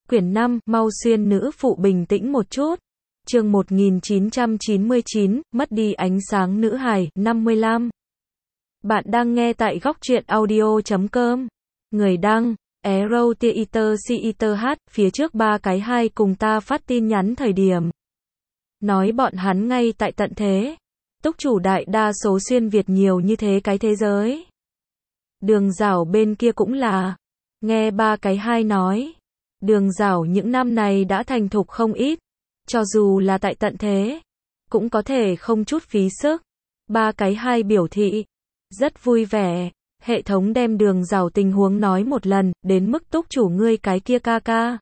Quyển 5, mau xuyên nữ phụ bình tĩnh một chút. Chương 1999, mất đi ánh sáng nữ hài, 55. Bạn đang nghe tại góc truyện audio.com. Người đăng, Arrow Theater CETH, phía trước 3 cái 2 cùng ta phát tin nhắn thời điểm. Nói bọn hắn ngay tại tận thế. Túc chủ đại đa số xuyên Việt nhiều như thế cái thế giới. Đường Giảo bên kia cũng là. Nghe 3 cái 2 nói. Đường Giảo những năm này đã thành thục không ít. Cho dù là tại tận thế, cũng có thể không chút phí sức. 3 cái 2 biểu thị. Rất vui vẻ. Hệ thống đem Đường Giảo tình huống nói một lần, đến mức túc chủ ngươi cái kia ca.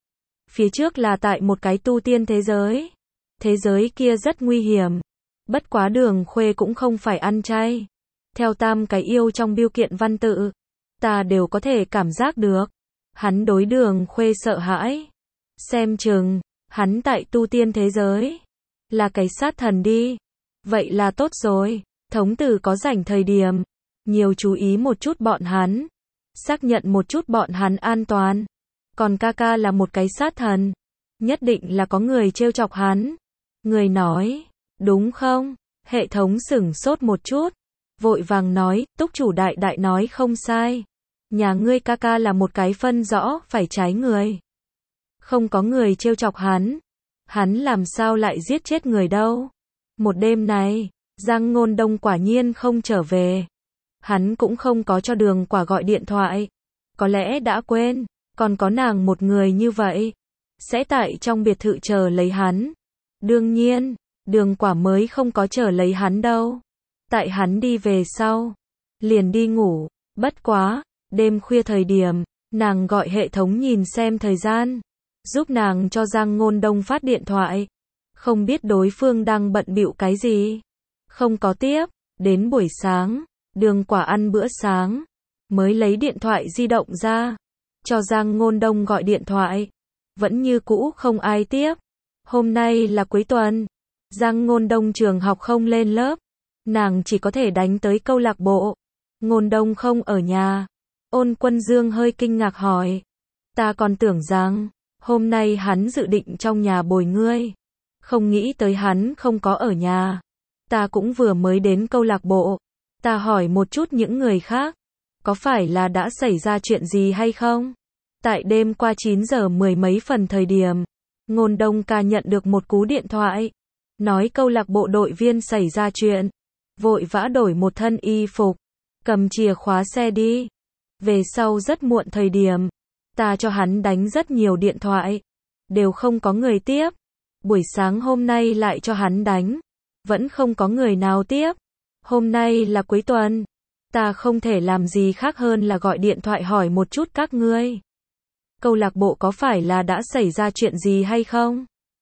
Phía trước là tại một cái tu tiên thế giới. Thế giới kia rất nguy hiểm. Bất quá Đường Khuê cũng không phải ăn chay. Theo 3 cái yêu trong biêu kiện văn tự, ta đều có thể cảm giác được. Hắn đối Đường Khuê sợ hãi. Xem chừng, hắn tại tu tiên thế giới. Là cái sát thần đi. Vậy là tốt rồi. Thống tử có rảnh thời điểm. Nhiều chú ý một chút bọn hắn. Xác nhận một chút bọn hắn an toàn. Còn ca là một cái sát thần. Nhất định là có người trêu chọc hắn. Người nói, đúng không? Hệ thống sửng sốt một chút. Vội vàng nói, túc chủ đại nói không sai. Nhà ngươi ca là một cái phân rõ phải trái người. Không có người trêu chọc hắn. Hắn làm sao lại giết chết người đâu. Một đêm này, Giang Ngôn Đông quả nhiên không trở về. Hắn cũng không có cho Đường Quả gọi điện thoại. Có lẽ đã quên, còn có nàng một người như vậy. Sẽ tại trong biệt thự chờ lấy hắn. Đương nhiên, Đường Quả mới không có chờ lấy hắn đâu. Tại hắn đi về sau, liền đi ngủ. Bất quá, đêm khuya thời điểm, nàng gọi hệ thống nhìn xem thời gian. Giúp nàng cho Giang Ngôn Đông phát điện thoại. Không biết đối phương đang bận bịu cái gì. Không có tiếp. Đến buổi sáng, Đường Quả ăn bữa sáng. Mới lấy điện thoại di động ra. Cho Giang Ngôn Đông gọi điện thoại. Vẫn như cũ không ai tiếp. Hôm nay là cuối tuần. Giang Ngôn Đông trường học không lên lớp. Nàng chỉ có thể đánh tới câu lạc bộ. Ngôn Đông không ở nhà. Ôn Quân Dương hơi kinh ngạc hỏi. Ta còn tưởng rằng, hôm nay hắn dự định trong nhà bồi ngươi. Không nghĩ tới hắn không có ở nhà. Ta cũng vừa mới đến câu lạc bộ. Ta hỏi một chút những người khác. Có phải là đã xảy ra chuyện gì hay không? Tại đêm qua 9 giờ 10 mấy phần thời điểm, Ngôn Đông ca nhận được một cú điện thoại. Nói câu lạc bộ đội viên xảy ra chuyện. Vội vã đổi một thân y phục. Cầm chìa khóa xe đi. Về sau rất muộn thời điểm. Ta cho hắn đánh rất nhiều điện thoại. Đều không có người tiếp. Buổi sáng hôm nay lại cho hắn đánh. Vẫn không có người nào tiếp. Hôm nay là cuối tuần. Ta không thể làm gì khác hơn là gọi điện thoại hỏi một chút các ngươi. Câu lạc bộ có phải là đã xảy ra chuyện gì hay không?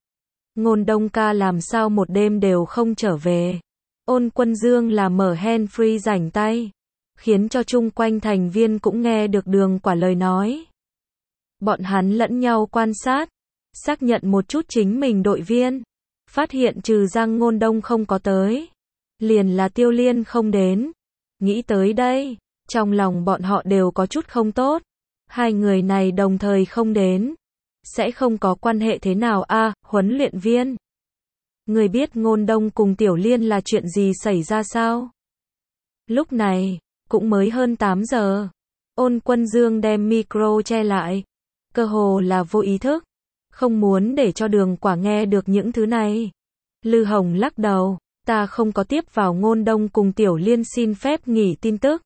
Ngôn Đông ca làm sao một đêm đều không trở về. Ôn Quân Dương là mở handfree rảnh tay. Khiến cho chung quanh thành viên cũng nghe được Đường Quả lời nói. Bọn hắn lẫn nhau quan sát. Xác nhận một chút chính mình đội viên. Phát hiện trừ Giang Ngôn Đông không có tới. Liền là Tiêu Liên không đến. Nghĩ tới đây, trong lòng bọn họ đều có chút không tốt. Hai người này đồng thời không đến. Sẽ không có quan hệ thế nào huấn luyện viên. Người biết Ngôn Đông cùng Tiểu Liên là chuyện gì xảy ra sao? Lúc này, cũng mới hơn 8 giờ. Ôn Quân Dương đem micro che lại. Cơ hồ là vô ý thức. Không muốn để cho Đường Quả nghe được những thứ này. Lư Hồng lắc đầu. Ta không có tiếp vào Ngôn Đông cùng Tiểu Liên xin phép nghỉ tin tức.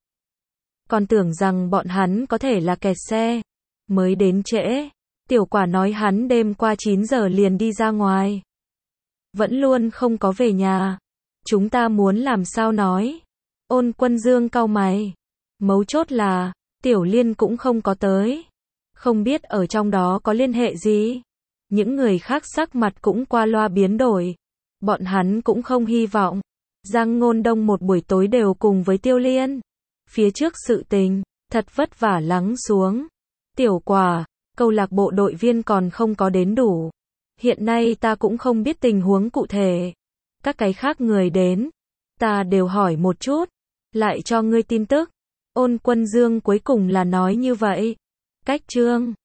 Còn tưởng rằng bọn hắn có thể là kẹt xe. Mới đến trễ. Tiểu Quả nói hắn đêm qua 9 giờ liền đi ra ngoài. Vẫn luôn không có về nhà. Chúng ta muốn làm sao nói. Ôn Quân Dương cau mày. Mấu chốt là, Tiểu Liên cũng không có tới. Không biết ở trong đó có liên hệ gì. Những người khác sắc mặt cũng qua loa biến đổi. Bọn hắn cũng không hy vọng. Giang Ngôn Đông một buổi tối đều cùng với Tiêu Liên. Phía trước sự tình, thật vất vả lắng xuống. Tiểu Quả, câu lạc bộ đội viên còn không có đến đủ. Hiện nay ta cũng không biết tình huống cụ thể. Các cái khác người đến. Ta đều hỏi một chút. Lại cho ngươi tin tức. Ôn Quân Dương cuối cùng là nói như vậy. Cách chương